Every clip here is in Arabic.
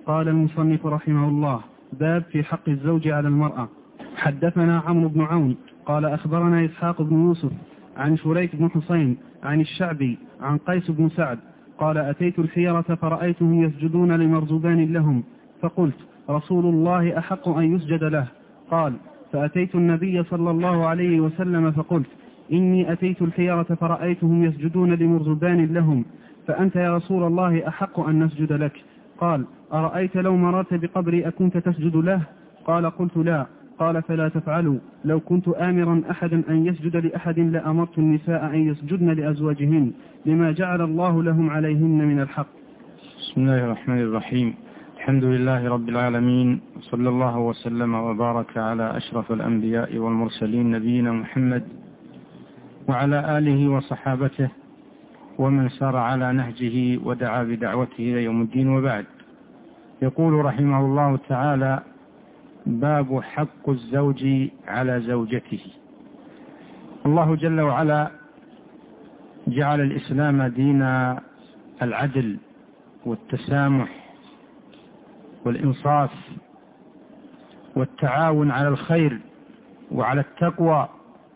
قال المصنف رحمه الله: باب في حق الزوج على المرأة. حدثنا عمرو بن عون قال أخبرنا إسحاق بن يوسف عن شريك بن حسين عن الشعبي عن قيس بن سعد قال: أتيت الحيرة فرأيتهم يسجدون لمرزبان لهم، فقلت: رسول الله أحق أن يسجد له. قال: فأتيت النبي صلى الله عليه وسلم فقلت: إني أتيت الحيرة فرأيتهم يسجدون لمرزبان لهم، فأنت يا رسول الله أحق أن نسجد لك. قال: أرأيت لو مررت بقبري أكنت تسجد له؟ قال: قلت: لا. قال: فلا تفعلوا، لو كنت آمرا أحدا أن يسجد لأحد لأمرت النساء أن يسجدن لأزواجهن لما جعل الله لهم عليهن من الحق. بسم الله الرحمن الرحيم. الحمد لله رب العالمين، صلى الله وسلم وبارك على أشرف الأنبياء والمرسلين نبينا محمد وعلى آله وصحابته ومن سار على نهجه ودعا بدعوته إلى يوم الدين، وبعد. يقول رحمه الله تعالى: باب حق الزوج على زوجته. الله جل وعلا جعل الإسلام دين العدل والتسامح والإنصاف والتعاون على الخير وعلى التقوى،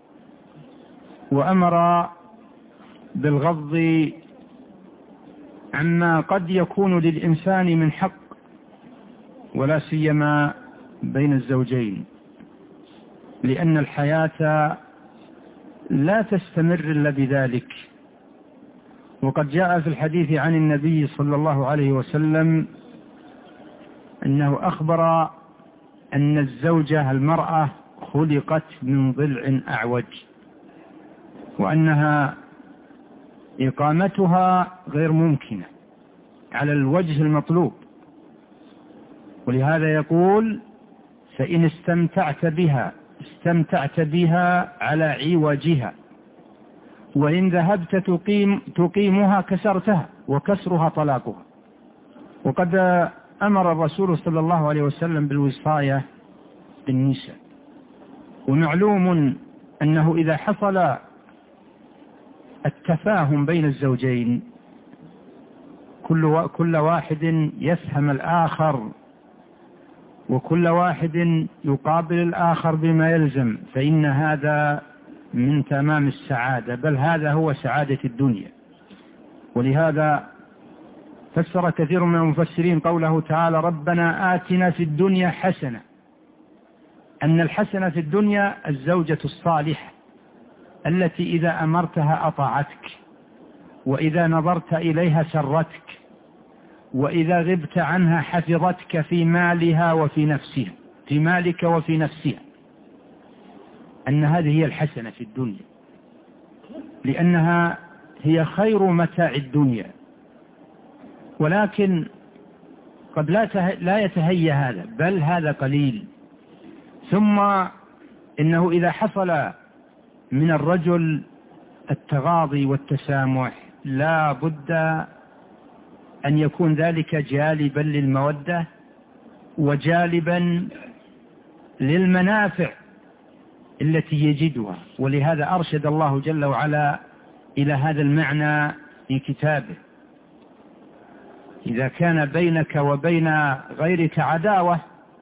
وأمر بالغض عما قد يكون للإنسان من حق، ولا سيما بين الزوجين، لأن الحياة لا تستمر إلا بذلك. وقد جاء في الحديث عن النبي صلى الله عليه وسلم أنه أخبر أن الزوجة المرأة خلقت من ضلع أعوج، وأنها إقامتها غير ممكنة على الوجه المطلوب، ولهذا يقول: فإن استمتعت بها على عوجها، وإن ذهبت تقيمها كسرتها، وكسرها طلاقها. وقد أمر الرسول صلى الله عليه وسلم بالوصاية بالنساء، ومعلوم أنه إذا حصل التفاهم بين الزوجين، كل واحد يفهم الآخر، وكل واحد يقابل الآخر بما يلزم، فإن هذا من تمام السعادة، بل هذا هو سعادة الدنيا. ولهذا فسر كثير من المفسرين قوله تعالى: ربنا آتنا في الدنيا حسنة، أن الحسنة في الدنيا الزوجة الصالحة التي إذا أمرتها أطاعتك، وإذا نظرت إليها سرتك، وإذا غبت عنها حفظتك في مالها وفي نفسها، في مالك وفي نفسها، أن هذه هي الحسنة في الدنيا، لأنها هي خير متاع الدنيا. ولكن قد لا يتهيأ هذا، بل هذا قليل. ثم إنه إذا حصل من الرجل التغاضي والتسامح، لا بد أن يكون ذلك جالبا للمودة وجالبا للمنافع التي يجدها. ولهذا أرشد الله جل وعلا إلى هذا المعنى في كتابه: إذا كان بينك وبين غيرك عداوة،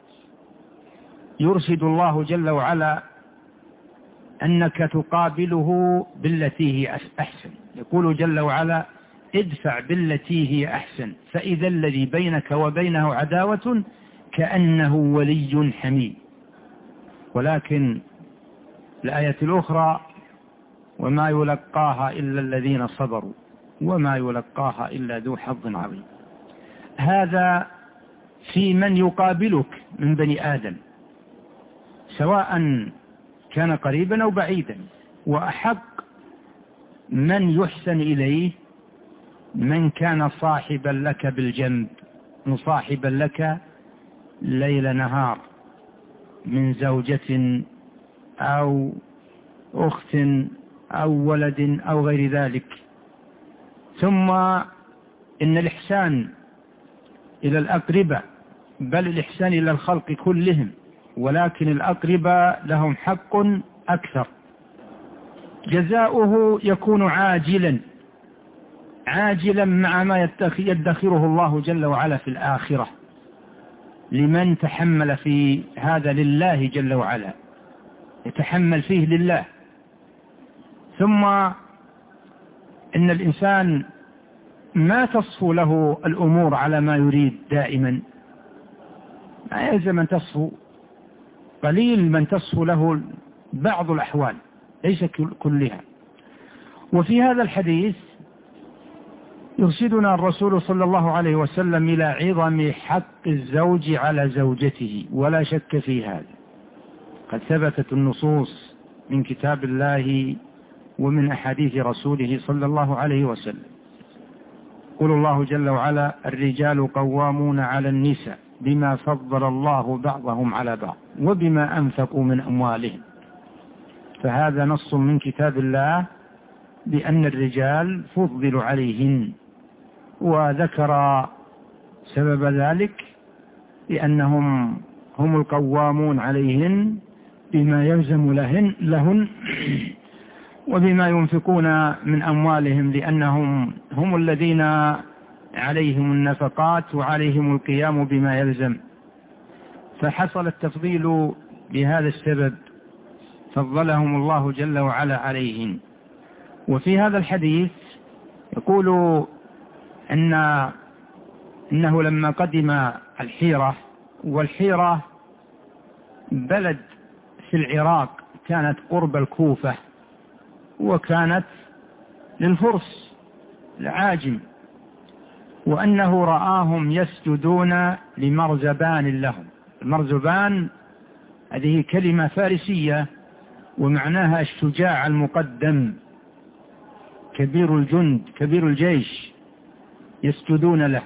يرشد الله جل وعلا أنك تقابله بالتي هي أحسن. يقول جل وعلا: ادفع بالتي هي أحسن، فإذا الذي بينك وبينه عداوة كأنه ولي حميم. ولكن الآية الأخرى: وما يلقاها إلا الذين صبروا وما يلقاها إلا ذو حظ عظيم. هذا في من يقابلك من بني آدم، سواء كان قريبا أو بعيدا. وأحق من يحسن إليه من كان صاحبا لك بالجنب، مصاحبا لك ليل نهار، من زوجة أو أخت أو ولد أو غير ذلك. ثم إن الإحسان إلى الأقرباء، بل الإحسان إلى الخلق كلهم، ولكن الأقرباء لهم حق أكثر. جزاؤه يكون عاجلا مع ما يدخره الله جل وعلا في الآخرة. لمن تحمل في هذا لله جل وعلا، يتحمل فيه لله. ثم إن الإنسان ما تصفو له الأمور على ما يريد دائما، لا يلزم أن تصفو، قليل من تصفو له بعض الأحوال ليس كلها. وفي هذا الحديث يرشدنا الرسول صلى الله عليه وسلم إلى عظم حق الزوج على زوجته، ولا شك في هذا، قد ثبتت النصوص من كتاب الله ومن أحاديث رسوله صلى الله عليه وسلم. يقول الله جل وعلا: الرجال قوامون على النساء بما فضل الله بعضهم على بعض وبما أنفقوا من أموالهم. فهذا نص من كتاب الله بأن الرجال فضلوا عليهن، وذكر سبب ذلك بأنهم هم القوامون عليهن بما يلزم لهن وبما ينفقون من أموالهم، لأنهم هم الذين عليهم النفقات وعليهم القيام بما يلزم. فحصل التفضيل بهذا السبب، فضلهم الله جل وعلا عليهن. وفي هذا الحديث يقول إنه لما قدم الحيرة، والحيرة بلد في العراق كانت قرب الكوفة، وكانت للفرس العاجم، وأنه رآهم يسجدون لمرزبان لهم. المرزبان هذه كلمة فارسية ومعناها الشجاع المقدم، كبير الجند، كبير الجيش، يسجدون له.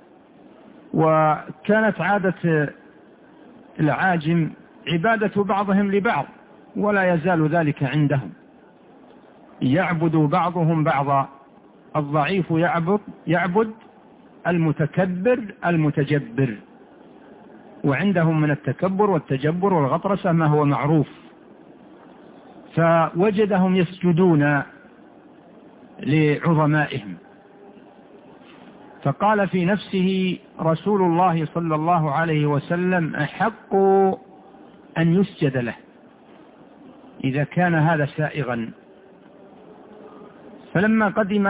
وكانت عادة العاجم عبادة بعضهم لبعض، ولا يزال ذلك عندهم، يعبد بعضهم بعضا، الضعيف يعبد المتكبر المتجبر، وعندهم من التكبر والتجبر والغطرسة ما هو معروف. فوجدهم يسجدون لعظمائهم، فقال في نفسه رسول الله صلى الله عليه وسلم: أحق أن يسجد له إذا كان هذا سائغا. فلما قدم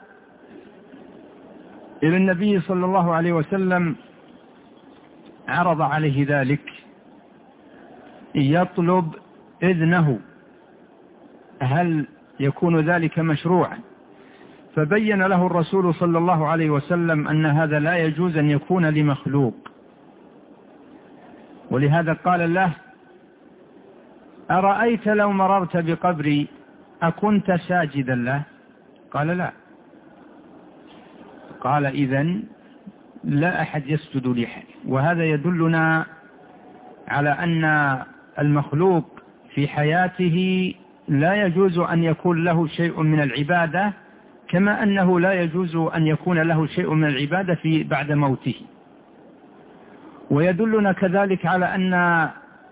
إلى النبي صلى الله عليه وسلم عرض عليه ذلك، يطلب إذنه هل يكون ذلك مشروعا. فبين له الرسول صلى الله عليه وسلم أن هذا لا يجوز أن يكون لمخلوق، ولهذا قال له: أرأيت لو مررت بقبري أكنت ساجدا له؟ قال: لا. قال: إذن لا أحد يسجد لأحد. وهذا يدلنا على أن المخلوق في حياته لا يجوز أن يكون له شيء من العبادة، كما أنه لا يجوز أن يكون له شيء من العبادة بعد موته. ويدلنا كذلك على أن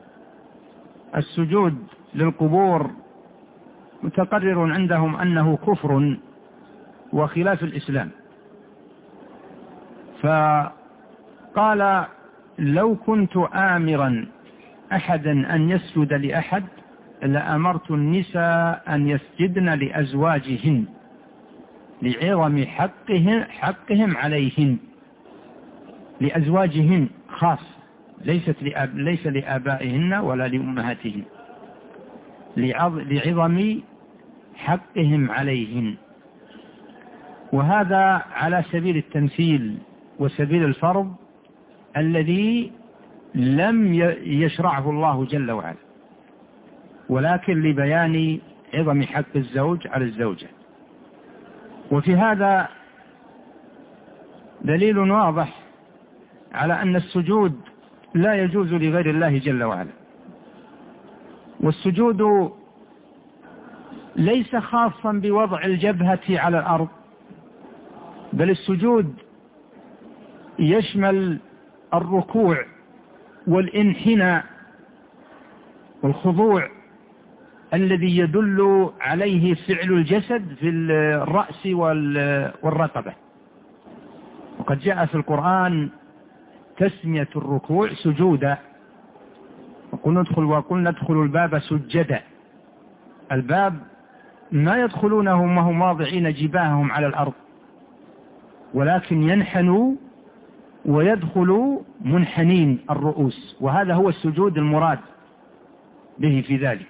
السجود للقبور متقرر عندهم أنه كفر وخلاف الإسلام. فقال: لو كنت آمرا أحدا أن يسجد لأحد لأمرت النساء أن يسجدن لأزواجهن لعظم حقهم عليهن، لأزواجهن خاص، ليس لآبائهن ولا لأمهاتهن، لعظم حقهم عليهن. وهذا على سبيل التمثيل وسبيل الفرض الذي لم يشرعه الله جل وعلا، ولكن لبيان عظم حق الزوج على الزوجة. وفي هذا دليل واضح على أن السجود لا يجوز لغير الله جل وعلا. والسجود ليس خاصا بوضع الجبهة على الأرض، بل السجود يشمل الركوع والانحناء والخضوع الذي يدل عليه فعل الجسد في الرأس والرقبة. وقد جاء في القرآن تسمية الركوع سجودا، وقلنا ادخلوا الباب سجدا. الباب ما يدخلونه وهم واضعين جباههم على الأرض، ولكن ينحنوا ويدخلوا منحنين الرؤوس، وهذا هو السجود المراد به في ذلك.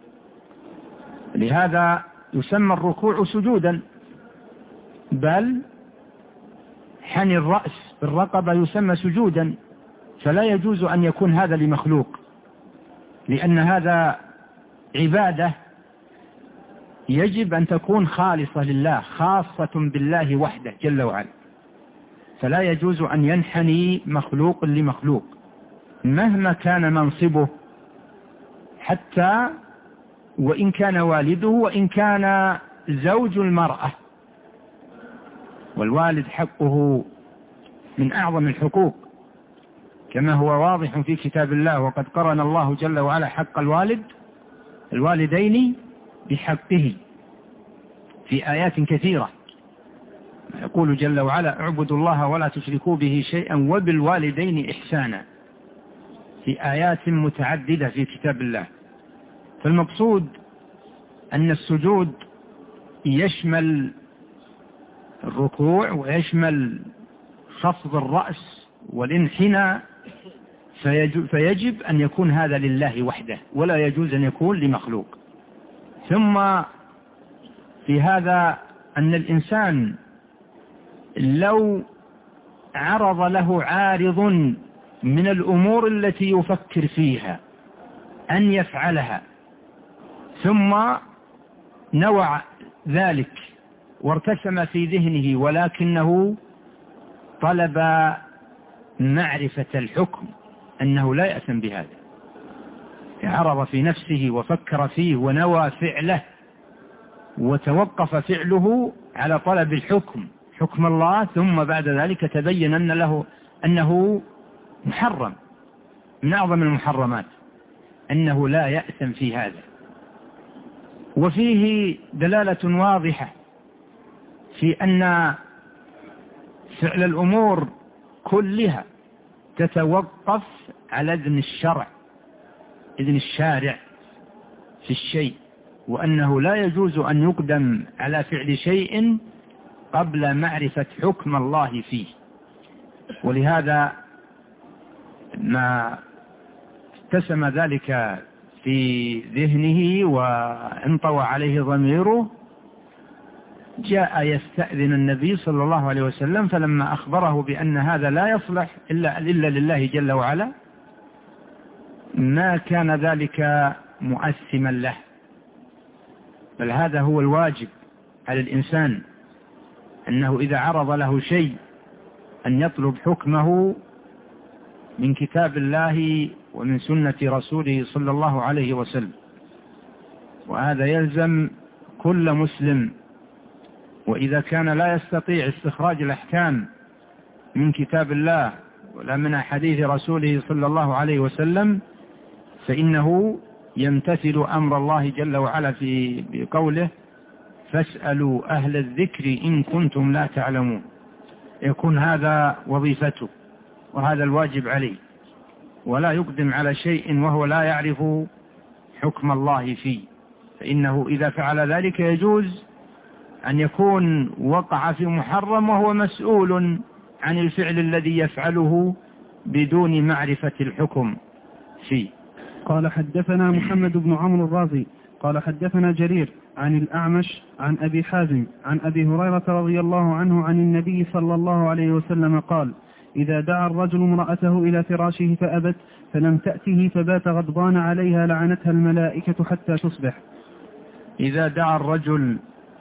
لهذا يسمى الركوع سجودا، بل حني الرأس بالرقبة يسمى سجودا، فلا يجوز أن يكون هذا لمخلوق، لأن هذا عبادة يجب أن تكون خالصة لله، خاصة بالله وحده جل وعلا، فلا يجوز أن ينحني مخلوق لمخلوق مهما كان منصبه، حتى وإن كان والده وإن كان زوج المرأة. والوالد حقه من أعظم الحقوق كما هو واضح في كتاب الله، وقد قرن الله جل وعلا حق الوالدين بحقه في آيات كثيرة. يقول جل وعلا: اعبدوا الله ولا تشركوا به شيئا وبالوالدين إحسانا، في آيات متعددة في كتاب الله. فالمقصود أن السجود يشمل الركوع ويشمل خفض الرأس والانحناء، فيجب أن يكون هذا لله وحده، ولا يجوز أن يكون لمخلوق. ثم في هذا أن الإنسان لو عرض له عارض من الأمور التي يفكر فيها أن يفعلها، ثم نوع ذلك وارتسم في ذهنه، ولكنه طلب معرفة الحكم، أنه لا يأثم بهذا. عرض في نفسه وفكر فيه ونوى فعله، وتوقف فعله على طلب حكم الله، ثم بعد ذلك تبين أنه محرم من أعظم المحرمات، أنه لا يأثم في هذا. وفيه دلالة واضحة في أن فعل الأمور كلها تتوقف على إذن الشارع في الشيء، وأنه لا يجوز أن يقدم على فعل شيء قبل معرفة حكم الله فيه. ولهذا ما اتسم ذلك في ذهنه وانطوى عليه ضميره، جاء يستأذن النبي صلى الله عليه وسلم، فلما أخبره بأن هذا لا يصلح إلا لله جل وعلا، ما كان ذلك مؤثما له، بل هذا هو الواجب على الإنسان، أنه إذا عرض له شيء أن يطلب حكمه من كتاب الله ومن سنة رسوله صلى الله عليه وسلم. وهذا يلزم كل مسلم، وإذا كان لا يستطيع استخراج الأحكام من كتاب الله ولا من حديث رسوله صلى الله عليه وسلم، فإنه يمتثل أمر الله جل وعلا في بقوله: فاسألوا أهل الذكر إن كنتم لا تعلمون. يكون هذا وظيفته وهذا الواجب عليه، ولا يقدم على شيء وهو لا يعرف حكم الله فيه، فإنه إذا فعل ذلك يجوز أن يكون وقع في محرم وهو مسؤول عن الفعل الذي يفعله بدون معرفة الحكم فيه. قال: حدثنا محمد بن عمرو الرازي قال: حدثنا جرير عن الأعمش عن أبي حازم عن أبي هريرة رضي الله عنه عن النبي صلى الله عليه وسلم قال: إذا دعا الرجل امرأته إلى فراشه فأبت فلم تأته فبات غضبان عليها لعنتها الملائكة حتى تصبح. إذا دعا الرجل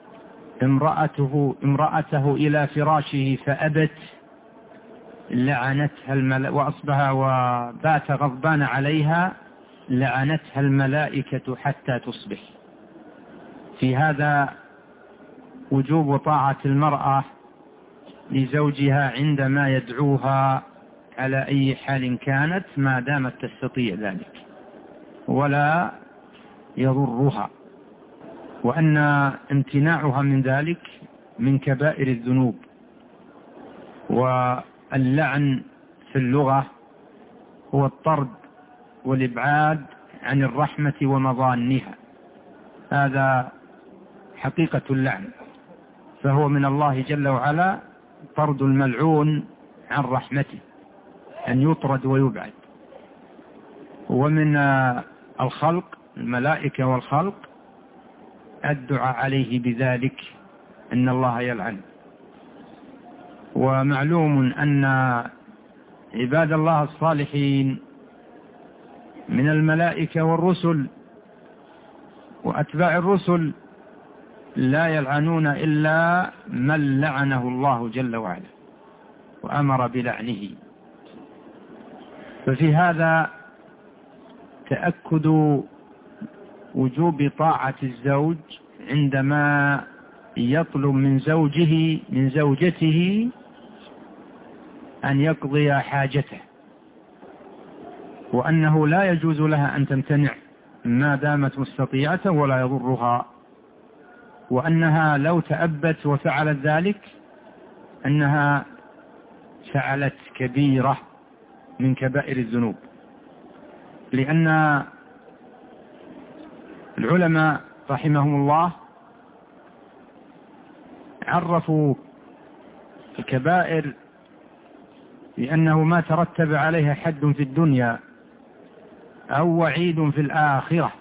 امرأته إلى فراشه فأبت لعنتها الملائكة، وأصبح وبات غضبان عليها لعنتها الملائكة حتى تصبح. في هذا وجوب طاعة المرأة لزوجها عندما يدعوها على أي حال كانت، ما دامت تستطيع ذلك ولا يضرها، وأن امتناعها من ذلك من كبائر الذنوب. واللعن في اللغة هو الطرد والإبعاد عن الرحمة ومظانها، هذا حقيقة اللعن، فهو من الله جل وعلا طرد الملعون عن رحمته، أن يطرد ويبعد. ومن الخلق الملائكة والخلق الدعاء عليه بذلك، أن الله يلعن. ومعلوم أن عباد الله الصالحين من الملائكة والرسل وأتباع الرسل لا يلعنون إلا من لعنه الله جل وعلا وأمر بلعنه. ففي هذا تأكد وجوب طاعة الزوج عندما يطلب من زوجته أن يقضي حاجته، وأنه لا يجوز لها أن تمتنع ما دامت مستطيعة ولا يضرها، وأنها لو تأبت وفعلت ذلك أنها فعلت كبيرة من كبائر الذنوب. لأن العلماء رحمهم الله عرفوا الكبائر لأنه ما ترتب عليها حد في الدنيا أو وعيد في الآخرة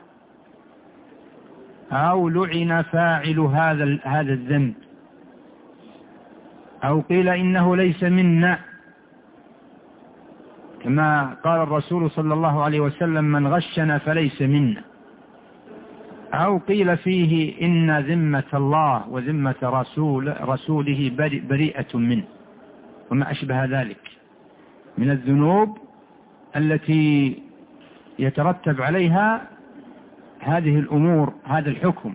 أو لعن فاعل هذا الذنب أو قيل إنه ليس منا، كما قال الرسول صلى الله عليه وسلم: من غشنا فليس منا، أو قيل فيه إن ذمة الله وذمة رسوله بريئة منه، وما أشبه ذلك من الذنوب التي يترتب عليها هذه الأمور، هذا الحكم.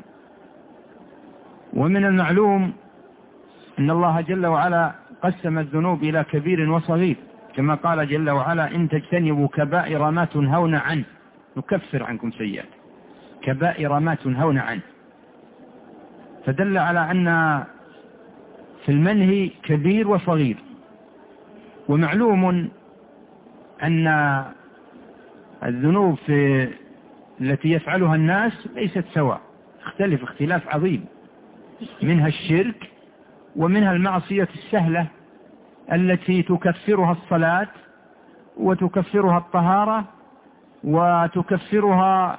ومن المعلوم أن الله جل وعلا قسم الذنوب إلى كبير وصغير، كما قال جل وعلا: إن تجتنبوا كبائر ما تنهون عنه نكفر عنكم سيئات، كبائر ما تنهون عنه، فدل على أن في المنهي كبير وصغير. ومعلوم أن الذنوب التي يفعلها الناس ليست سواء، تختلف اختلاف عظيم، منها الشرك ومنها المعصية السهلة التي تكفرها الصلاة وتكفرها الطهارة وتكفر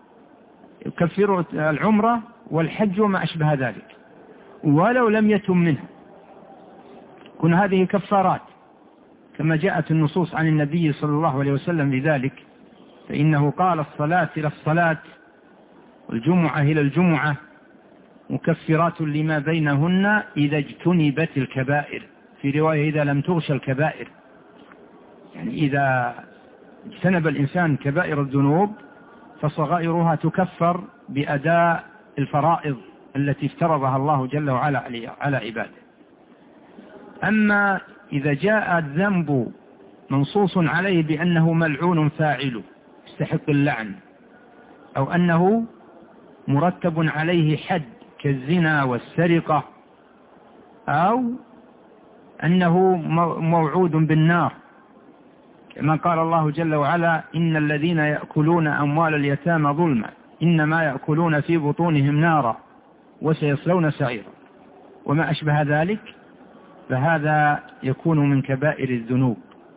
العمرة والحج وما أشبه ذلك، ولو لم يتم منها. كن هذه كفارات كما جاءت النصوص عن النبي صلى الله عليه وسلم بذلك، فإنه قال: الصلاة إلى الصلاة والجمعة إلى الجمعة مكفرات لما بينهن إذا اجتنبت الكبائر، في رواية إذا لم تغش الكبائر، يعني إذا اجتنب الإنسان كبائر الذنوب فصغائرها تكفر بأداء الفرائض التي افترضها الله جل وعلا على عباده. أما إذا جاء الذنب منصوص عليه بأنه ملعون فاعله يستحق اللعن، أو أنه مرتب عليه حد كالزنا والسرقة، أو أنه موعود بالنار، كما قال الله جل وعلا: إن الذين يأكلون أموال اليتامى ظلما إنما يأكلون في بطونهم نارا وسيصلون سعيرا، وما أشبه ذلك، فهذا يكون من كبائر الذنوب.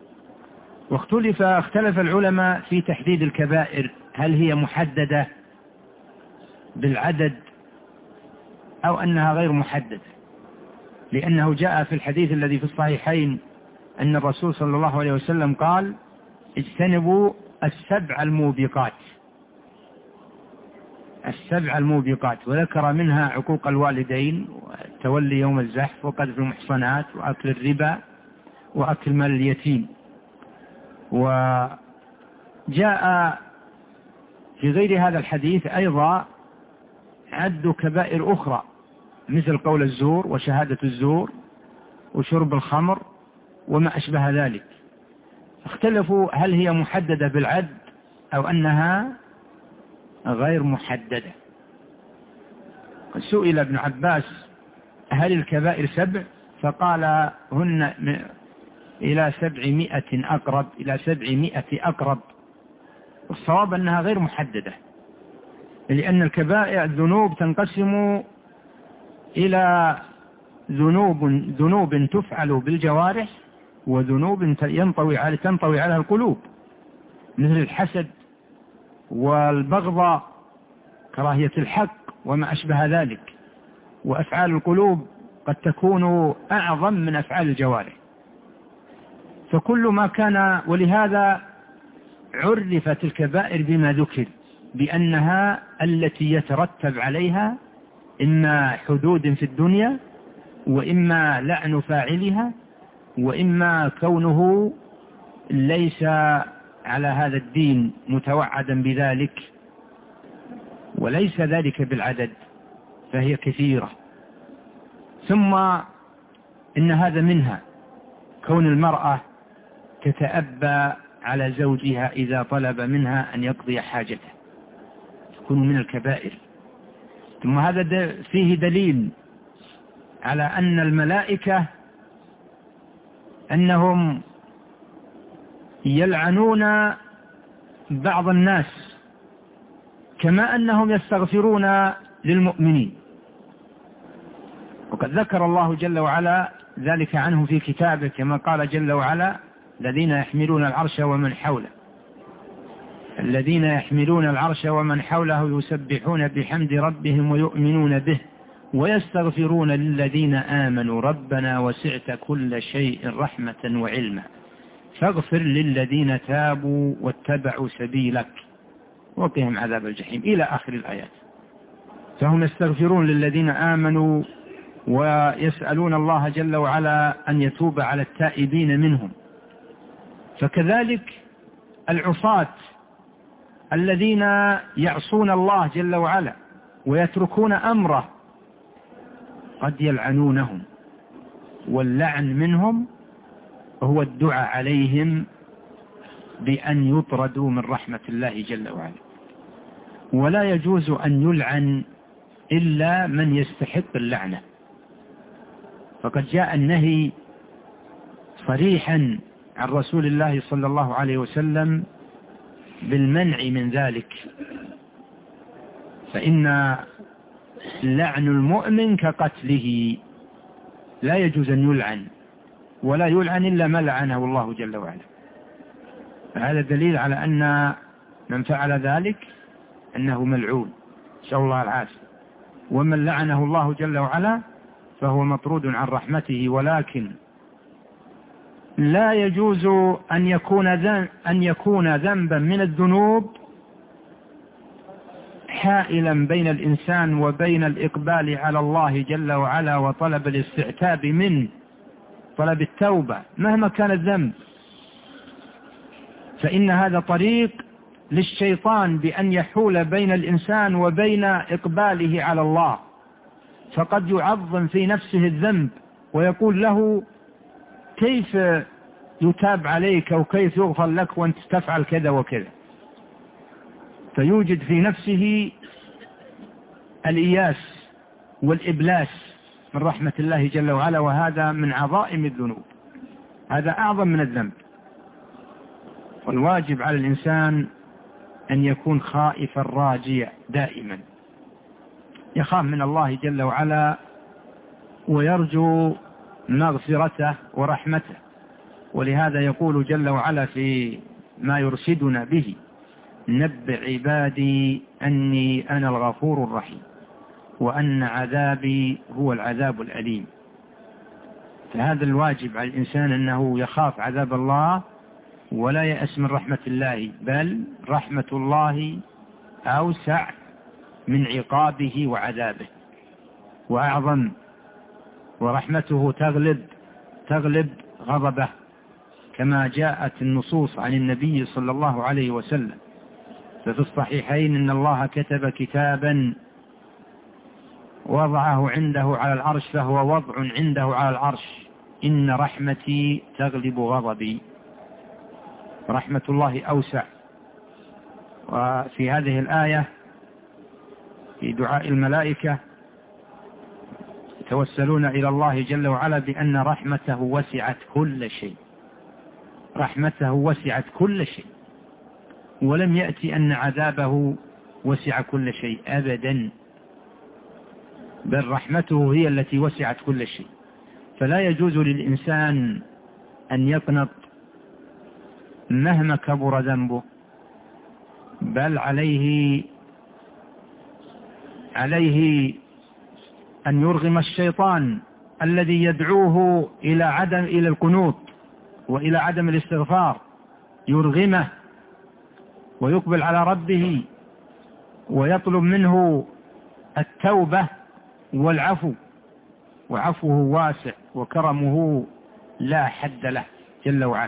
اختلف العلماء في تحديد الكبائر، هل هي محددة بالعدد أو أنها غير محددة، لأنه جاء في الحديث الذي في الصحيحين أن الرسول صلى الله عليه وسلم قال: اجتنبوا السبع الموبقات، وذكر منها عقوق الوالدين والتولي يوم الزحف وقذف المحصنات وأكل الربا وأكل مال اليتيم. وجاء في غير هذا الحديث أيضا عد كبائر أخرى مثل قول الزور وشهادة الزور وشرب الخمر وما أشبه ذلك. اختلفوا هل هي محددة بالعد أو أنها غير محددة. سئل ابن عباس: هل الكبائر 7؟ فقال: هن إلى 700 أقرب، إلى 700 أقرب. الصواب أنها غير محددة، لأن الكبائر الذنوب تنقسم إلى ذنوب تفعل بالجوارح، وذنوب تنطوي على القلوب، مثل الحسد والبغضاء، كراهية الحق وما أشبه ذلك. وأفعال القلوب قد تكون أعظم من أفعال الجوارح. فكل ما كان، ولهذا عرفت الكبائر بما ذكر، بأنها التي يترتب عليها إما حدود في الدنيا، وإما لعن فاعلها، وإما كونه ليس على هذا الدين متوعدا بذلك، وليس ذلك بالعدد، فهي كثيرة. ثم إن هذا منها كون المرأة تتأبى على زوجها إذا طلب منها أن يقضي حاجته، تكون من الكبائر. ثم هذا فيه دليل على أن الملائكة أنهم يلعنون بعض الناس كما أنهم يستغفرون للمؤمنين. وقد ذكر الله جل وعلا ذلك عنه في كتابه، كما قال جل وعلا: الذين يحملون العرش ومن حوله، الذين يحملون العرش ومن حوله يسبحون بحمد ربهم ويؤمنون به ويستغفرون للذين آمنوا ربنا وسعت كل شيء رحمة وعلما فاغفر للذين تابوا واتبعوا سبيلك وقهم عذاب الجحيم، إلى آخر الآيات. فهم يستغفرون للذين آمنوا ويسألون الله جل وعلا أن يتوب على التائبين منهم. فكذلك العصاة الذين يعصون الله جل وعلا ويتركون أمره قد يلعنونهم، واللعن منهم هو الدعاء عليهم بأن يطردوا من رحمة الله جل وعلا. ولا يجوز أن يلعن إلا من يستحق اللعنة، فقد جاء النهي صريحا عن رسول الله صلى الله عليه وسلم بالمنع من ذلك. فإن لعن المؤمن كقتله، لا يجوز أن يلعن، ولا يلعن إلا ما لعنه الله جل وعلا. فهذا دليل على أن من فعل ذلك أنه ملعون، نسأل الله العافية. ومن لعنه الله جل وعلا فهو مطرود عن رحمته. ولكن لا يجوز أن يكون ذنبا من الذنوب حائلا بين الإنسان وبين الإقبال على الله جل وعلا وطلب الاستعتاب منه، طلب التوبة مهما كان الذنب. فإن هذا طريق للشيطان بأن يحول بين الإنسان وبين إقباله على الله. فقد يعظم في نفسه الذنب ويقول له: كيف يتاب عليك وكيف يغفر لك وأنت تفعل كذا وكذا، فيوجد في نفسه الإياس والإبلاس من رحمة الله جل وعلا. وهذا من عظائم الذنوب، هذا أعظم من الذنب. والواجب على الإنسان أن يكون خائفا راجيا دائما، يخاف من الله جل وعلا ويرجو مغفرته ورحمته. ولهذا يقول جل وعلا في ما يرشدنا به: نبئ عبادي أني أنا الغفور الرحيم وأن عذابي هو العذاب الأليم. فهذا الواجب على الإنسان أنه يخاف عذاب الله ولا يأس من رحمة الله، بل رحمة الله أوسع من عقابه وعذابه وأعظم، ورحمته تغلب غضبه، كما جاءت النصوص عن النبي صلى الله عليه وسلم. ففي الصحيحين إن الله كتب كتابا وضعه عنده على العرش فهو وضع عنده على العرش: إن رحمتي تغلب غضبي. رحمة الله أوسع. وفي هذه الآية في دعاء الملائكة يتوسلون إلى الله جل وعلا بأن رحمته وسعت كل شيء، رحمته وسعت كل شيء، ولم يأتي أن عذابه وسع كل شيء أبدا، بل رحمته هي التي وسعت كل شيء. فلا يجوز للإنسان أن يقنط مهما كبر ذنبه، بل عليه أن يرغم الشيطان الذي يدعوه إلى القنوط وإلى عدم الاستغفار، يرغمه ويقبل على ربه ويطلب منه التوبة والعفو، وعفوه واسع وكرمه لا حد له جل وعلا.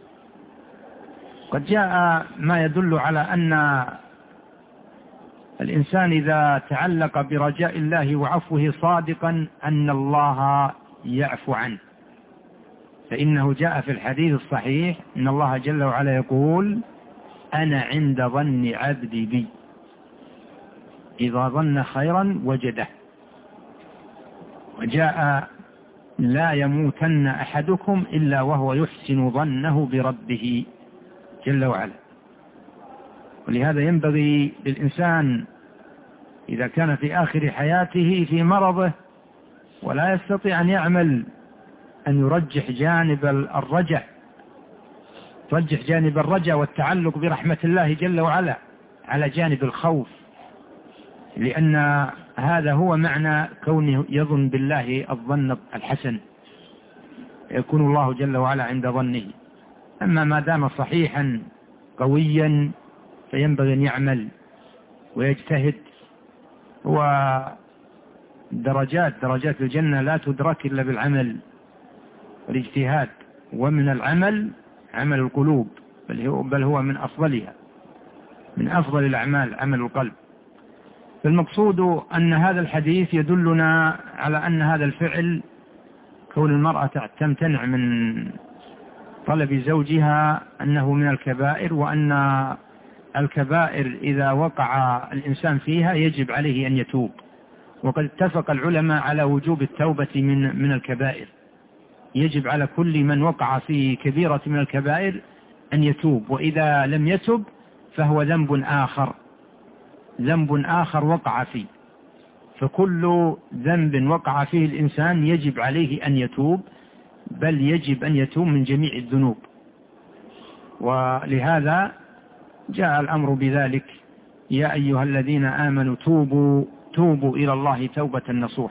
قد جاء ما يدل على أن الإنسان إذا تعلق برجاء الله وعفوه صادقا أن الله يعفو عنه، فإنه جاء في الحديث الصحيح إن الله جل وعلا يقول: أنا عند ظن عبدي بي، إذا ظن خيرا وجده. وجاء: لا يموتن أحدكم إلا وهو يحسن ظنه بربه جل وعلا. ولهذا ينبغي للإنسان إذا كان في آخر حياته في مرضه ولا يستطيع أن يعمل أن يرجح جانب الرجاء والتعلق برحمة الله جل وعلا على جانب الخوف، لأن هذا هو معنى كونه يظن بالله الظن الحسن، يكون الله جل وعلا عند ظنه. أما ما دام صحيحا قويا فينبغي أن يعمل ويجتهد. درجات الجنة لا تدرك إلا بالعمل والاجتهاد، ومن العمل عمل القلوب، بل هو من أفضلها، من أفضل الأعمال عمل القلب. فالمقصود أن هذا الحديث يدلنا على أن هذا الفعل، كون المرأة تمتنع من طلب زوجها، أنه من الكبائر، وأن الكبائر إذا وقع الإنسان فيها يجب عليه أن يتوب. وقد اتفق العلماء على وجوب التوبة من الكبائر، يجب على كل من وقع في كبيرة من الكبائر أن يتوب، وإذا لم يتب فهو ذنب آخر وقع فيه. فكل ذنب وقع فيه الإنسان يجب عليه أن يتوب، بل يجب أن يتوب من جميع الذنوب. ولهذا جاء الأمر بذلك: يا أيها الذين آمنوا توبوا إلى الله توبة نصوح.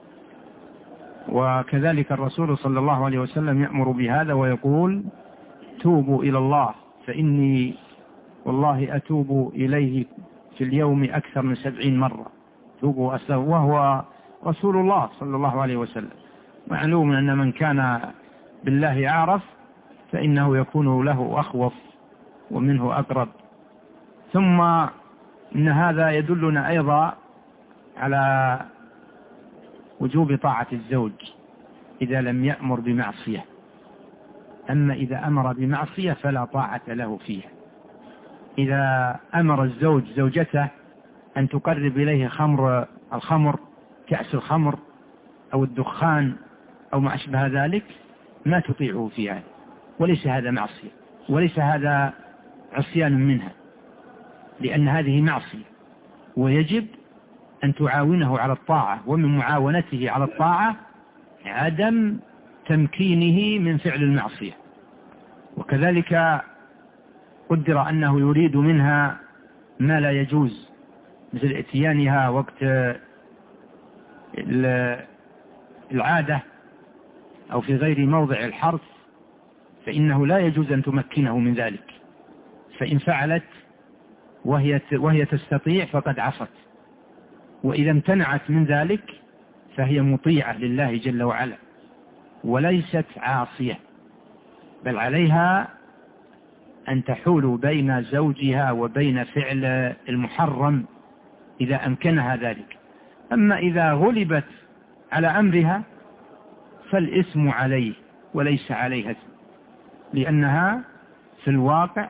وكذلك الرسول صلى الله عليه وسلم يأمر بهذا ويقول: توبوا إلى الله فإني والله أتوب إليه في اليوم أكثر من 70 مرة. توبوا أستغفر، وهو رسول الله صلى الله عليه وسلم. معلوم أن من كان بالله أعرف فإنه يكون له أخوف ومنه أقرب. ثم إن هذا يدلنا أيضا على وجوب طاعة الزوج إذا لم يأمر بمعصية. أما إذا أمر بمعصية فلا طاعة له فيها. إذا أمر الزوج زوجته أن تقرب إليه الخمر، كأس الخمر أو الدخان أو ما أشبه ذلك، ما تطيعه فيها، وليس هذا معصية، وليس هذا عصيان منها، لأن هذه معصية، ويجب أن تعاونه على الطاعة. ومن معاونته على الطاعة عدم تمكينه من فعل المعصية. وكذلك قدر أنه يريد منها ما لا يجوز، مثل اتيانها وقت العادة أو في غير موضع الحرث، فإنه لا يجوز أن تمكنه من ذلك. فإن فعلت وهي تستطيع فقد عصت، وإذا امتنعت من ذلك فهي مطيعة لله جل وعلا وليست عاصية، بل عليها أن تحول بين زوجها وبين فعل المحرم إذا أمكنها ذلك. أما إذا غلبت على أمرها فالإثم عليه وليس عليها، لأنها في الواقع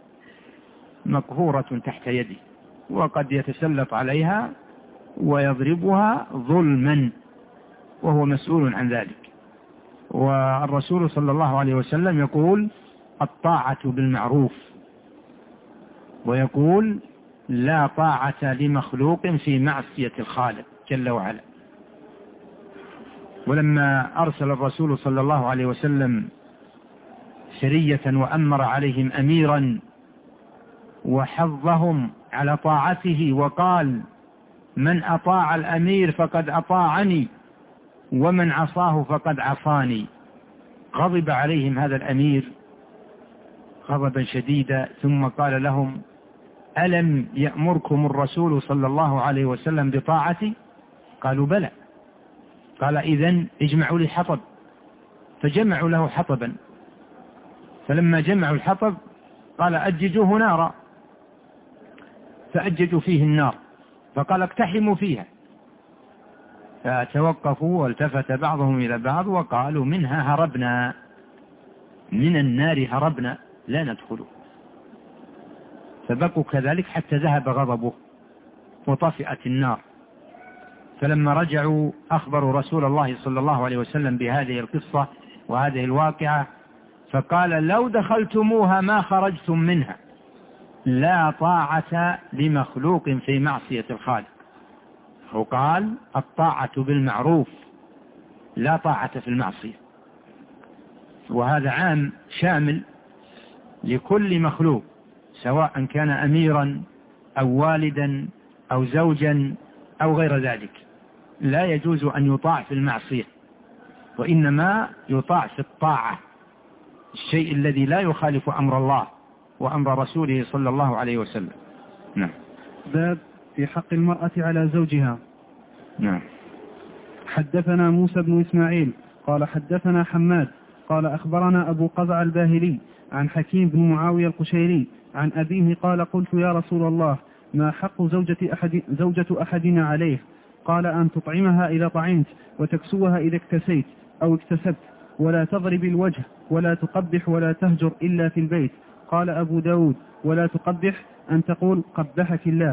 مقهورة تحت يده، وقد يتسلط عليها ويضربها ظلما وهو مسؤول عن ذلك. والرسول صلى الله عليه وسلم يقول: الطاعة بالمعروف، ويقول لا طاعة لمخلوق في معصية الخالق جل وعلا. ولما أرسل الرسول صلى الله عليه وسلم سرية وأمر عليهم أميرا وحظهم على طاعته وقال من أطاع الأمير فقد أطاعني ومن عصاه فقد عصاني، غضب عليهم هذا الأمير غضبا شديدا، ثم قال لهم ألم يأمركم الرسول صلى الله عليه وسلم بطاعتي؟ قالوا بلى. قال إذن اجمعوا لي حطب، فجمعوا له حطبا، فلما جمعوا الحطب قال أججوه نارا، فأججوا فيه النار، فقال اقتحموا فيها، فتوقفوا والتفت بعضهم إلى بعض وقالوا منها هربنا، من النار هربنا لا ندخله، فبقوا كذلك حتى ذهب غضبه وطفئت النار. فلما رجعوا أخبروا رسول الله صلى الله عليه وسلم بهذه القصة وهذه الواقعة، فقال لو دخلتموها ما خرجتم منها، لا طاعة لمخلوق في معصية الخالق. وقال الطاعة بالمعروف لا طاعة في المعصية، وهذا عام شامل لكل مخلوق سواء كان أميرا أو والدا أو زوجا أو غير ذلك، لا يجوز أن يطاع في المعصية، وإنما يطاع في الطاعة، الشيء الذي لا يخالف أمر الله وأمر رسوله صلى الله عليه وسلم. نعم. باب في حق المرأة على زوجها. نعم. حدثنا موسى بن إسماعيل قال حدثنا حماد قال أخبرنا أبو قزع الباهلي عن حكيم بن معاوية القشيري عن أبيه قال قلت يا رسول الله ما حق زوجة أحدنا عليه؟ قال أن تطعمها إذا طعمت وتكسوها إذا اكتسيت أو اكتسبت، ولا تضرب الوجه ولا تقبح ولا تهجر إلا في البيت. قال أبو داود ولا تقبح أن تقول قبحك الله.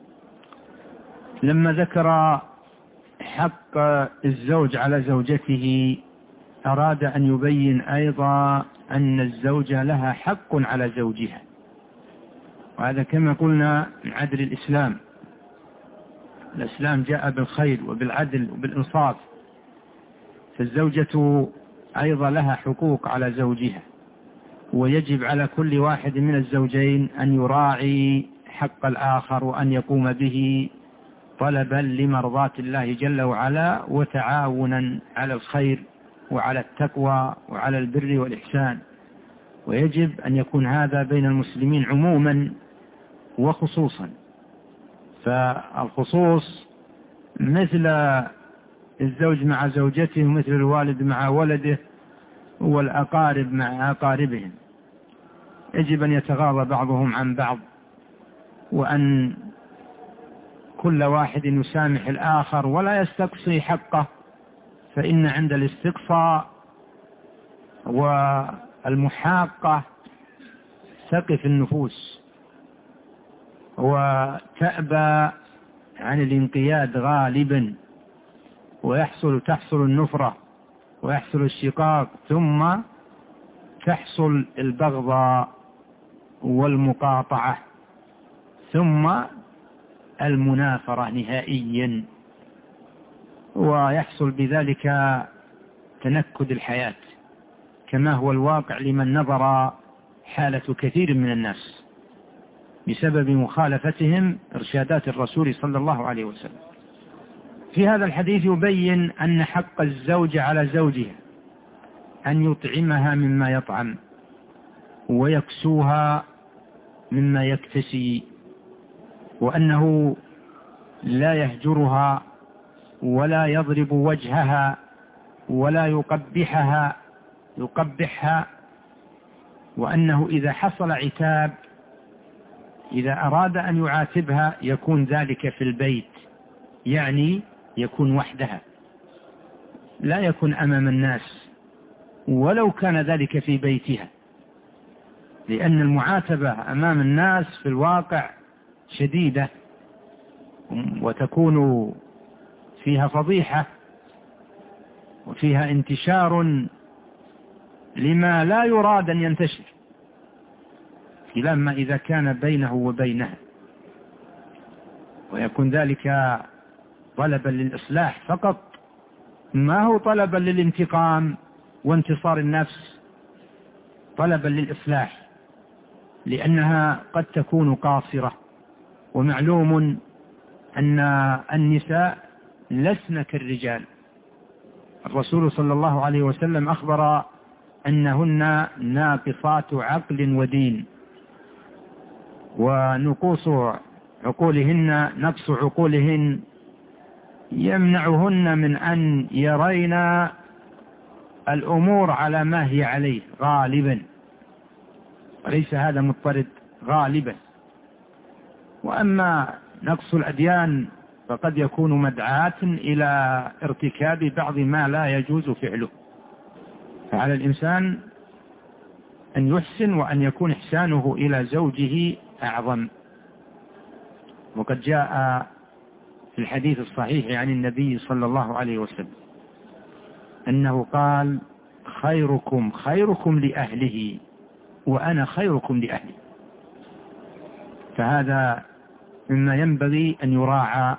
لما ذكر حق الزوج على زوجته أراد أن يبين أيضا أن الزوجة لها حق على زوجها، وهذا كما قلنا من عدل الإسلام. الإسلام جاء بالخير وبالعدل وبالإنصاف، فالزوجة أيضا لها حقوق على زوجها، ويجب على كل واحد من الزوجين أن يراعي حق الآخر وأن يقوم به طلبا لمرضاة الله جل وعلا وتعاونا على الخير وعلى التقوى وعلى البر والإحسان. ويجب أن يكون هذا بين المسلمين عموما وخصوصا، فالخصوص مثل الزوج مع زوجته ومثل الوالد مع ولده والأقارب مع أقاربهم، يجب أن يتغاضى بعضهم عن بعض، وأن كل واحد يسامح الآخر ولا يستقصي حقه، فإن عند الاستقصاء والمحاقة تقف النفوس وتأبى عن الانقياد غالبا، تحصل النفرة ويحصل الشقاق، ثم تحصل البغضاء والمقاطعة، ثم المنافرة نهائيا، ويحصل بذلك تنكد الحياة كما هو الواقع لمن نظر حالة كثير من الناس بسبب مخالفتهم إرشادات الرسول صلى الله عليه وسلم. في هذا الحديث يبين أن حق الزوج على زوجها أن يطعمها مما يطعم ويكسوها مما يكتسي، وأنه لا يهجرها ولا يضرب وجهها ولا يقبحها، وأنه إذا حصل عتاب إذا أراد أن يعاتبها يكون ذلك في البيت، يعني يكون وحدها لا يكون أمام الناس، ولو كان ذلك في بيتها، لأن المعاتبة أمام الناس في الواقع شديدة وتكون فيها فضيحة وفيها انتشار لما لا يراد أن ينتشر، خلاف ما إذا كان بينه وبينها، ويكون ذلك طلبا للإصلاح فقط، ما هو طلبا للانتقام وانتصار النفس، طلبا للإصلاح، لأنها قد تكون قاصرة. ومعلوم أن النساء لسن كالرجال. الرسول صلى الله عليه وسلم أخبر أنهن ناقصات عقل ودين، ونقص عقولهن يمنعهن من أن يرين الأمور على ما هي عليه غالبا، وليس هذا مضطرد غالبا. وأما نقص الأديان فقد يكون مدعاة إلى ارتكاب بعض ما لا يجوز فعله. فعلى الإنسان أن يحسن وأن يكون إحسانه إلى زوجه أعظم. وقد جاء في الحديث الصحيح عن النبي صلى الله عليه وسلم أنه قال: خيركم خيركم لأهله وأنا خيركم لأهلي. فهذا مما ينبغي أن يراعى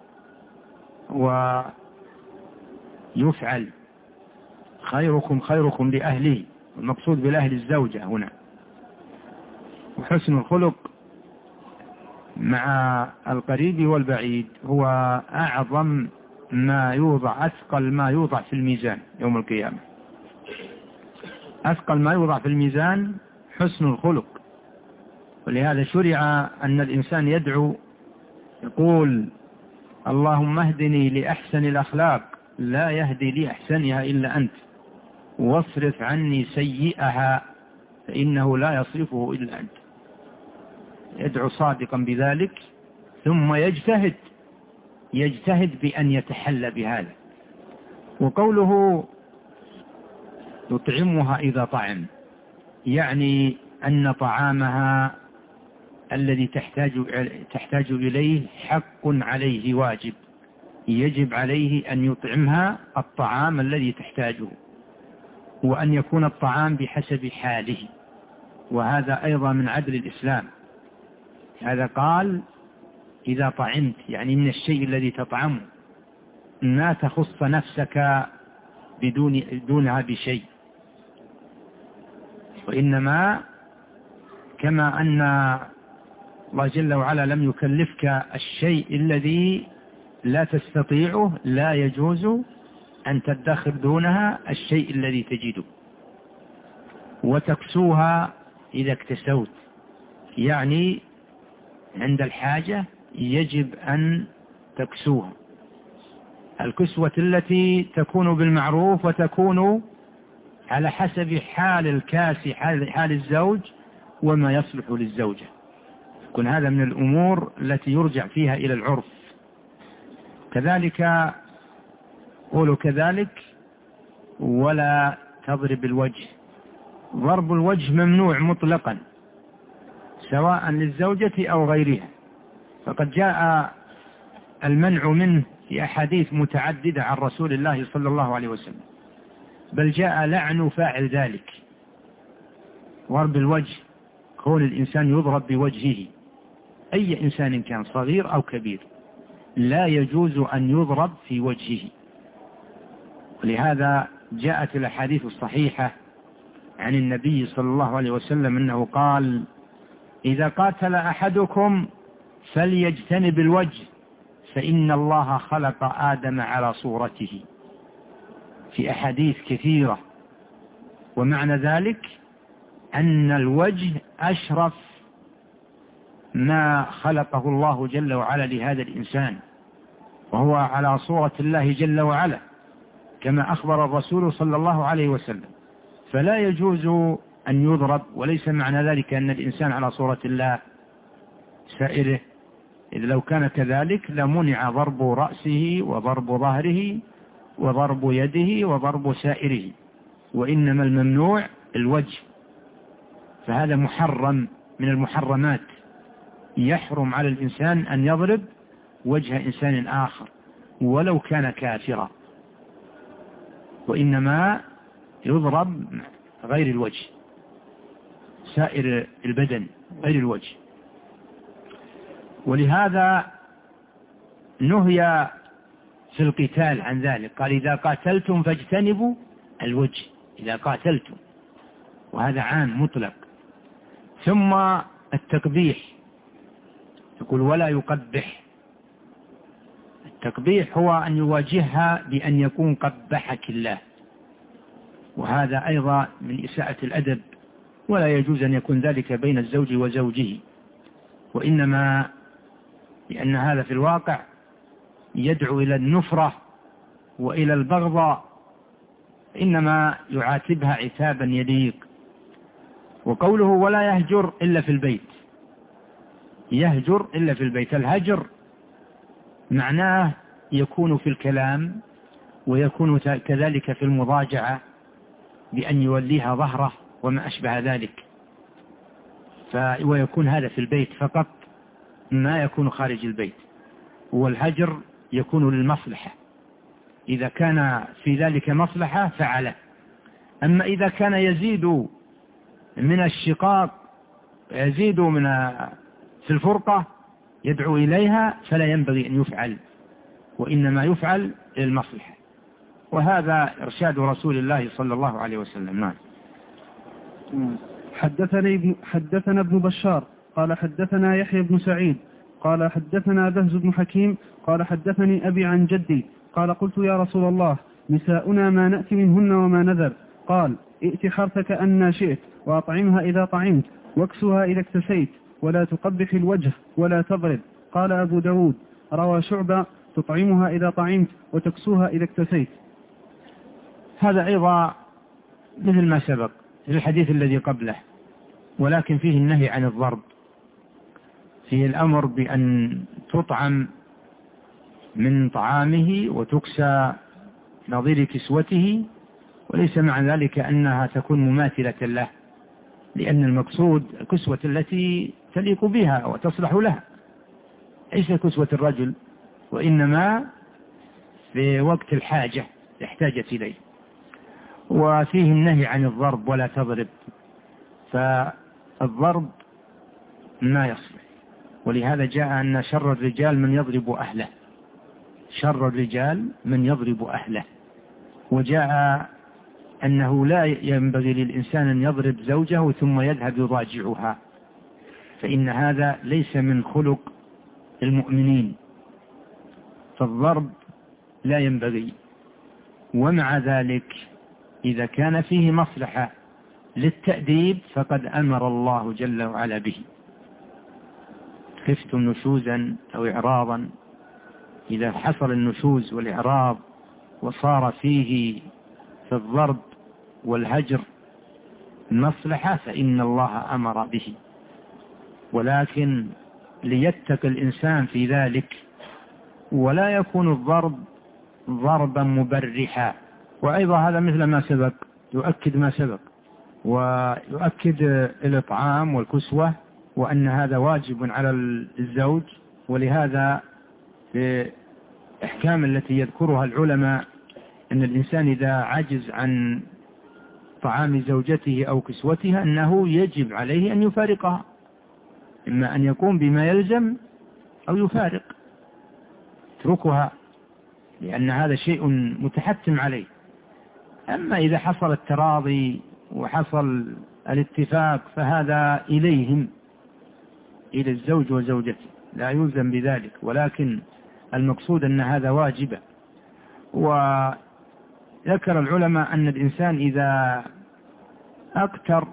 ويفعل. خيركم خيركم لأهله، المقصود بالأهل الزوجة هنا. وحسن الخلق مع القريب والبعيد هو أعظم ما يوضع، أثقل ما يوضع في الميزان يوم القيامة. أثقل ما يوضع في الميزان حسن الخلق. ولهذا شرع أن الإنسان يدعو يقول: اللهم اهدني لأحسن الأخلاق لا يهدي لأحسنها إلا أنت، واصرف عني سيئها فإنه لا يصرفه إلا أنت. يدعو صادقا بذلك، ثم يجتهد بأن يتحلى بهذا. وقوله يطعمها إذا طعم، يعني أن طعامها الذي تحتاج إليه حق عليه، واجب، يجب عليه أن يطعمها الطعام الذي تحتاجه، وأن يكون الطعام بحسب حاله. وهذا أيضا من عدل الإسلام. هذا قال إذا طعمت، يعني من الشيء الذي تطعمه، ما تخص نفسك دونها بشيء، وإنما كما أن الله جل وعلا لم يكلفك الشيء الذي لا تستطيعه، لا يجوز أن تدخر دونها الشيء الذي تجده. وتكسوها إذا اكتسوت، يعني عند الحاجة يجب أن تكسوها. الكسوة التي تكون بالمعروف وتكون على حسب حال الكاسي، حال الزوج وما يصلح للزوجة. يكون هذا من الأمور التي يرجع فيها إلى العرف. كذلك قولوا كذلك ولا تضرب الوجه. ضرب الوجه ممنوع مطلقا سواء للزوجة أو غيرها، فقد جاء المنع منه في أحاديث متعددة عن رسول الله صلى الله عليه وسلم، بل جاء لعن فاعل ذلك. ضرب الوجه، كون الإنسان يضرب بوجهه، أي إنسان كان صغير أو كبير، لا يجوز أن يضرب في وجهه. ولهذا جاءت الأحاديث الصحيحة عن النبي صلى الله عليه وسلم أنه قال: إذا قاتل أحدكم فليجتنب الوجه فإن الله خلق آدم على صورته. في أحاديث كثيرة. ومعنى ذلك أن الوجه أشرف ما خلقه الله جل وعلا لهذا الإنسان، وهو على صورة الله جل وعلا كما أخبر الرسول صلى الله عليه وسلم، فلا يجوز أن يضرب. وليس معنى ذلك أن الإنسان على صورة الله سائره، إذ لو كان كذلك لمنع ضرب رأسه وضرب ظهره وضرب يده وضرب سائره، وإنما الممنوع الوجه. فهذا محرم من المحرمات، يحرم على الإنسان أن يضرب وجه إنسان آخر ولو كان كافرا، وإنما يضرب غير الوجه، سائر البدن غير الوجه. ولهذا نهي في القتال عن ذلك، قال إذا قاتلتم فاجتنبوا الوجه، إذا قاتلتم، وهذا عام مطلق. ثم التقبيح، يقول ولا يقبح. التقبيح هو أن يواجهها بأن يكون قبحك الله، وهذا أيضا من إساءة الأدب، ولا يجوز أن يكون ذلك بين الزوج وزوجه، وإنما لأن هذا في الواقع يدعو إلى النفرة وإلى البغضاء، إنما يعاتبها عتابا يليق. وقوله ولا يهجر إلا في البيت، يهجر إلا في البيت، الهجر معناه يكون في الكلام، ويكون كذلك في المضاجعة بأن يوليها ظهره وما أشبه ذلك، ويكون هذا في البيت فقط، ما يكون خارج البيت. والهجر يكون للمصلحة، إذا كان في ذلك مصلحة فعله. أما إذا كان يزيد من الشقاق، يزيد في الفرقة، يدعو إليها، فلا ينبغي أن يفعل، وإنما يفعل للمصلحة. وهذا إرشاد رسول الله صلى الله عليه وسلم. نعم. حدثنا ابن بشار قال حدثنا يحيى بن سعيد قال حدثنا بهز بن حكيم قال حدثني أبي عن جدي قال قلت يا رسول الله نساؤنا ما نأتي منهن وما نذر؟ قال ائت حرثك أن شئت، وأطعمها إذا طعمت، واكسها إذا اكتسيت، ولا تقبح الوجه ولا تضرب. قال أبو داود روى شعبة تطعمها إذا طعمت وتكسوها إذا اكتسيت. هذا أيضا مثل ما سبق في الحديث الذي قبله، ولكن فيه النهي عن الضرب، فيه الأمر بأن تطعم من طعامه وتكسى نظير كسوته، وليس مع ذلك أنها تكون مماثلة له، لأن المقصود الكسوة التي تليق بها وتصلح لها، ليس كسوة الرجل، وإنما في وقت الحاجة احتاجت إليه. وفيه النهي عن الضرب ولا تضرب، فالضرب ما يصلح. ولهذا جاء أن شر الرجال من يضرب أهله، شر الرجال من يضرب أهله. وجاء أنه لا ينبغي للإنسان أن يضرب زوجه ثم يذهب يضاجعها، فإن هذا ليس من خلق المؤمنين، فالضرب لا ينبغي. ومع ذلك إذا كان فيه مصلحة للتأديب فقد أمر الله جل وعلا به. خفتم نشوزا أو إعراضا، إذا حصل النشوز والإعراض وصار فيه في الضرب والهجر مصلحة فإن الله أمر به، ولكن ليتقي الإنسان في ذلك، ولا يكون الضرب ضربا مبرحا. وأيضا هذا مثل ما سبق، يؤكد ما سبق، ويؤكد الإطعام والكسوة، وأن هذا واجب على الزوج. ولهذا في الأحكام التي يذكرها العلماء أن الإنسان إذا عجز عن طعام زوجته أو كسوتها أنه يجب عليه أن يفارقها، إما أن يقوم بما يلزم أو يفارق، اتركها، لأن هذا شيء متحتم عليه. أما إذا حصل التراضي وحصل الاتفاق فهذا إليهم، إلى الزوج وزوجته، لا يلزم بذلك، ولكن المقصود أن هذا واجب. وذكر العلماء أن الإنسان إذا أكثر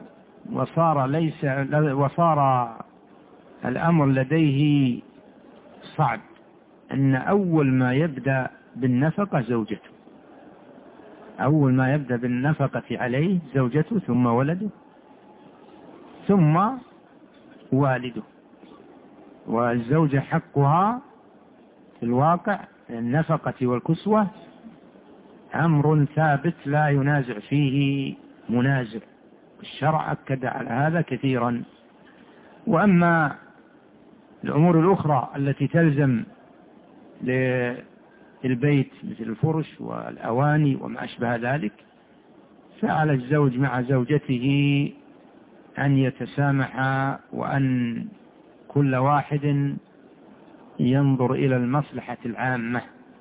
وصار الأمر لديه صعب، أن أول ما يبدأ بالنفقة زوجته، أول ما يبدأ بالنفقة عليه زوجته، ثم ولده، ثم والده. والزوجة حقها في الواقع النفقة والكسوة أمر ثابت لا ينازع فيه منازع، الشرع أكد على هذا كثيرا. وأما الأمور الأخرى التي تلزم للبيت مثل الفرش والأواني وما أشبه ذلك، فعلى الزوج مع زوجته أن يتسامحا وأن كل واحد ينظر إلى المصلحة العامة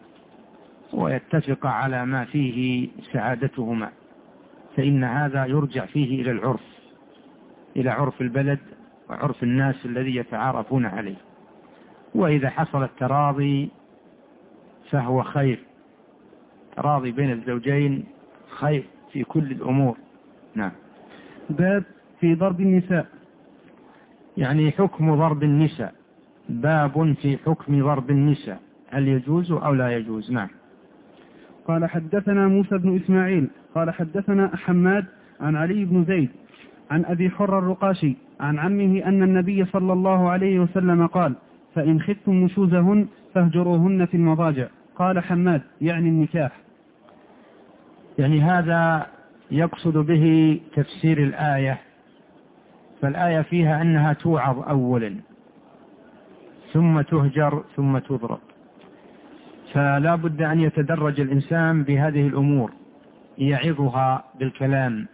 ويتفق على ما فيه سعادتهما، فإن هذا يرجع فيه إلى العرف، إلى عرف البلد وعرف الناس الذي يتعارفون عليه. وإذا حصل التراضي فهو خير، تراضي بين الزوجين خير في كل الأمور. نعم. باب في ضرب النساء. يعني حكم ضرب النساء، باب في حكم ضرب النساء، هل يجوز أو لا يجوز؟ نعم. قال حدثنا موسى بن إسماعيل قال حدثنا حماد عن علي بن زيد عن أبي حر الرقاشي عن عمه أن النبي صلى الله عليه وسلم قال: فإن خفتم نشوزهن فاهجروهن في المضاجع. قال حماد: يعني النكاح. يعني هذا يقصد به تفسير الآية، فالآية فيها أنها توعظ أولا ثم تهجر ثم تضرب، فلا بد أن يتدرج الإنسان بهذه الأمور، يعظها بالكلام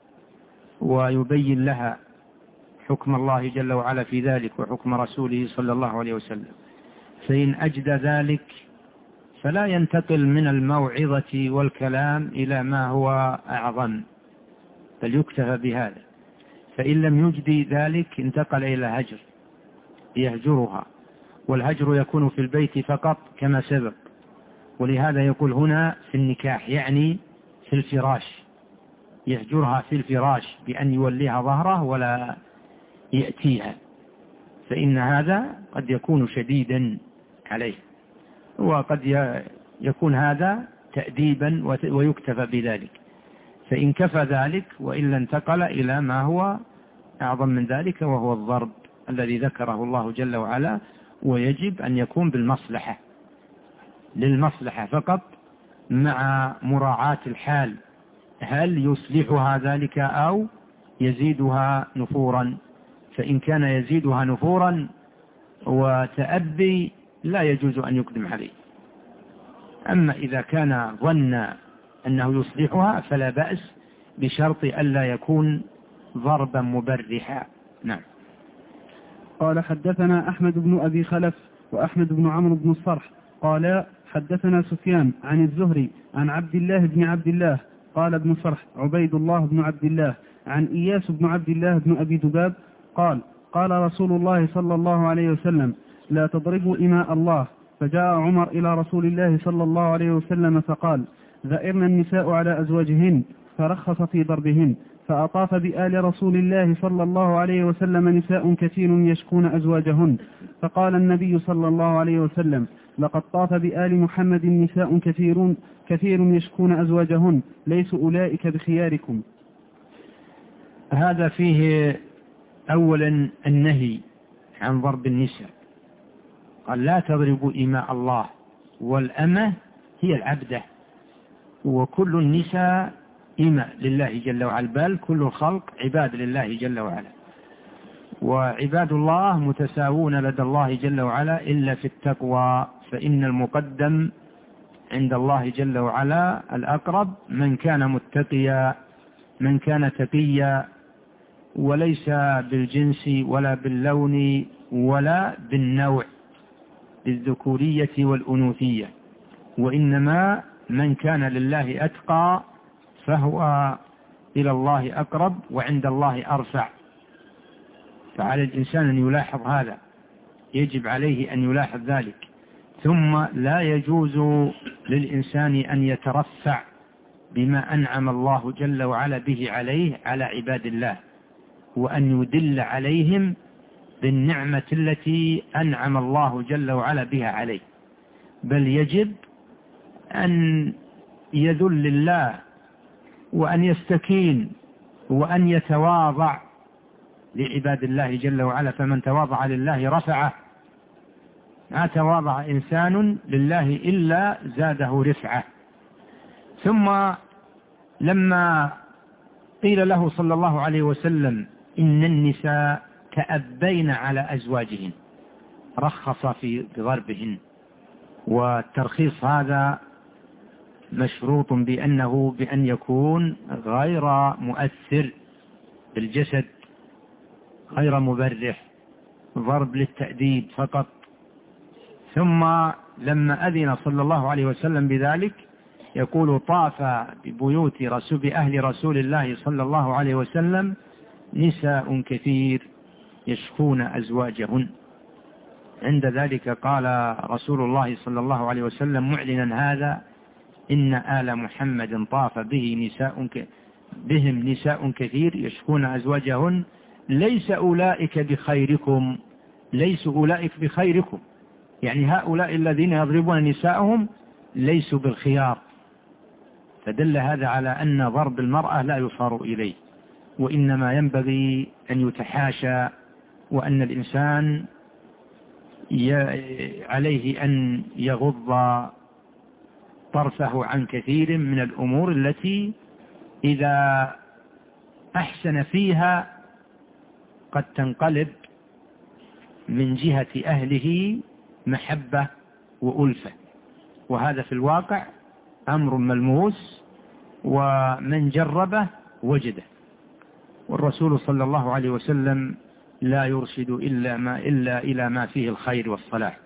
ويبين لها حكم الله جل وعلا في ذلك وحكم رسوله صلى الله عليه وسلم. فإن أجد ذلك فلا ينتقل من الموعظة والكلام إلى ما هو أعظم، بل يكتفى بهذا. فإن لم يجد ذلك انتقل إلى هجر، يهجرها، والهجر يكون في البيت فقط كما سبق. ولهذا يقول هنا في النكاح، يعني في الفراش، يهجرها في الفراش بأن يوليها ظهره ولا يأتيها، فإن هذا قد يكون شديدا عليه، وقد يكون هذا تأديبا ويكتفى بذلك. فإن كفى ذلك وإلا انتقل إلى ما هو أعظم من ذلك، وهو الضرب الذي ذكره الله جل وعلا، ويجب أن يكون بالمصلحة، للمصلحة فقط، مع مراعاة الحال، هل يصلحها ذلك أو يزيدها نفورا. فإن كان يزيدها نفورا وتأبي لا يجوز أن يقدم عليه. أما إذا كان ظن أنه يصلحها فلا بأس، بشرط ألا يكون ضربا مبرحا. نعم. قال حدثنا أحمد بن أبي خلف وأحمد بن عمرو بن الصرح قال حدثنا سفيان عن الزهري عن عبد الله بن عبد الله قال ابن صرح عبيد الله بن عبد الله عن إياس بن عبد الله بن أبي ذباب قال: قال رسول الله صلى الله عليه وسلم: لا تضربوا إماء الله. فجاء عمر إلى رسول الله صلى الله عليه وسلم فقال: ذئرن النساء على أزواجهن، فرخص في ضربهن. فأطاف بآل رسول الله صلى الله عليه وسلم نساء كثير يشكون أزواجهن. فقال النبي صلى الله عليه وسلم: لقد طاف بآل محمد نساء كثير يشكون أزواجهن، ليسوا أولئك بخياركم. هذا فيه أولا النهي عن ضرب النساء، قال: لا تضربوا إماء الله، والأمة هي العبدة، وكل النساء إماء لله جل وعلا، بل كل الخلق عباد لله جل وعلا، وعباد الله متساوون لدى الله جل وعلا إلا في التقوى، فإن المقدم عند الله جل وعلا الأقرب من كان متقيا، من كان تقيا، وليس بالجنس ولا باللون ولا بالنوع، بالذكورية والأنوثية، وإنما من كان لله أتقى فهو إلى الله أقرب وعند الله أرفع. فعلى الإنسان أن يلاحظ هذا، يجب عليه أن يلاحظ ذلك. ثم لا يجوز للإنسان أن يترفع بما أنعم الله جل وعلا به عليه على عباد الله، وأن يدل عليهم بالنعمة التي أنعم الله جل وعلا بها عليه، بل يجب أن يذل الله وأن يستكين وأن يتواضع لعباد الله جل وعلا. فمن تواضع لله رفعه، ما تواضع إنسان لله إلا زاده رفعه. ثم لما قيل له صلى الله عليه وسلم إن النساء تأبين على أزواجهن، رخص في ضربهن، والترخيص هذا مشروط بأن يكون غير مؤثر بالجسد غير مبرح، ضرب للتأديب فقط. ثم لما أذن صلى الله عليه وسلم بذلك يقول: طاف بأهل رسول الله صلى الله عليه وسلم نساء كثير يشكون أزواجهن. عند ذلك قال رسول الله صلى الله عليه وسلم معلنا هذا: إن آل محمد طاف بهم نساء كثير يشكون أزواجهن، ليسوا أولئك بخيركم، يعني هؤلاء الذين يضربون نساءهم ليسوا بالخيار. فدل هذا على أن ضرب المرأة لا يصار إليه، وإنما ينبغي أن يتحاشى، وأن الإنسان عليه أن يغض طرفه عن كثير من الأمور التي إذا أحسن فيها قد تنقلب من جهة أهله محبة وألفة، وهذا في الواقع أمر ملموس، ومن جربه وجده. والرسول صلى الله عليه وسلم لا يرشد إلا إلى ما فيه الخير والصلاح.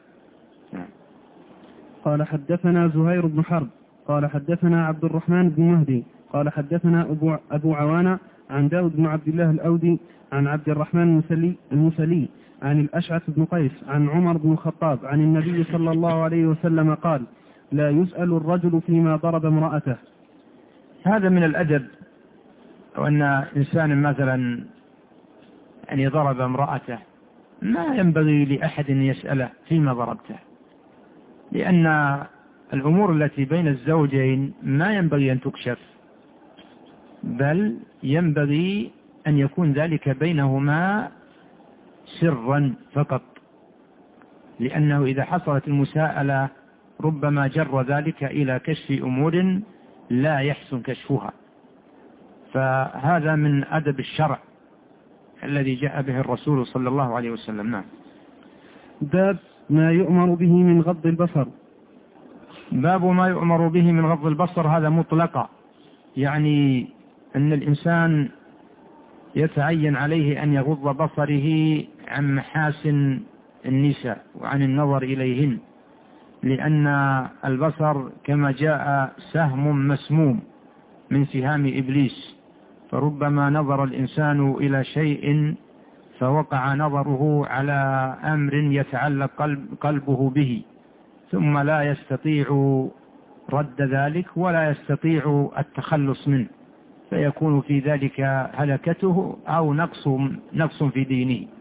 قال: حدثنا زهير بن حرب قال حدثنا عبد الرحمن بن مهدي قال حدثنا أبو عوانة عن داود بن عبد الله الأودي عن عبد الرحمن المسلي عن الأشعث بن قيس عن عمر بن الخطاب عن النبي صلى الله عليه وسلم قال: لا يسأل الرجل فيما ضرب امرأته. هذا من الأدب، وأن إنسان مثلا أن ضرب امرأته ما ينبغي لأحد أن يسأله فيما ضربته، لأن الأمور التي بين الزوجين ما ينبغي أن تكشف، بل ينبغي أن يكون ذلك بينهما سرا فقط، لأنه إذا حصلت المساءلة ربما جر ذلك إلى كشف أمور لا يحسن كشفها. فهذا من أدب الشرع الذي جاء به الرسول صلى الله عليه وسلم. نعم. باب ما يؤمر به من غض البصر. باب ما يؤمر به من غض البصر، هذا مطلقا، يعني أن الإنسان يتعين عليه أن يغض بصره عن محاسن النساء وعن النظر إليهن، لأن البصر كما جاء سهم مسموم من سهام إبليس، فربما نظر الإنسان إلى شيء فوقع نظره على أمر يتعلق قلبه به، ثم لا يستطيع رد ذلك ولا يستطيع التخلص منه، فيكون في ذلك هلكته أو نقص في دينه.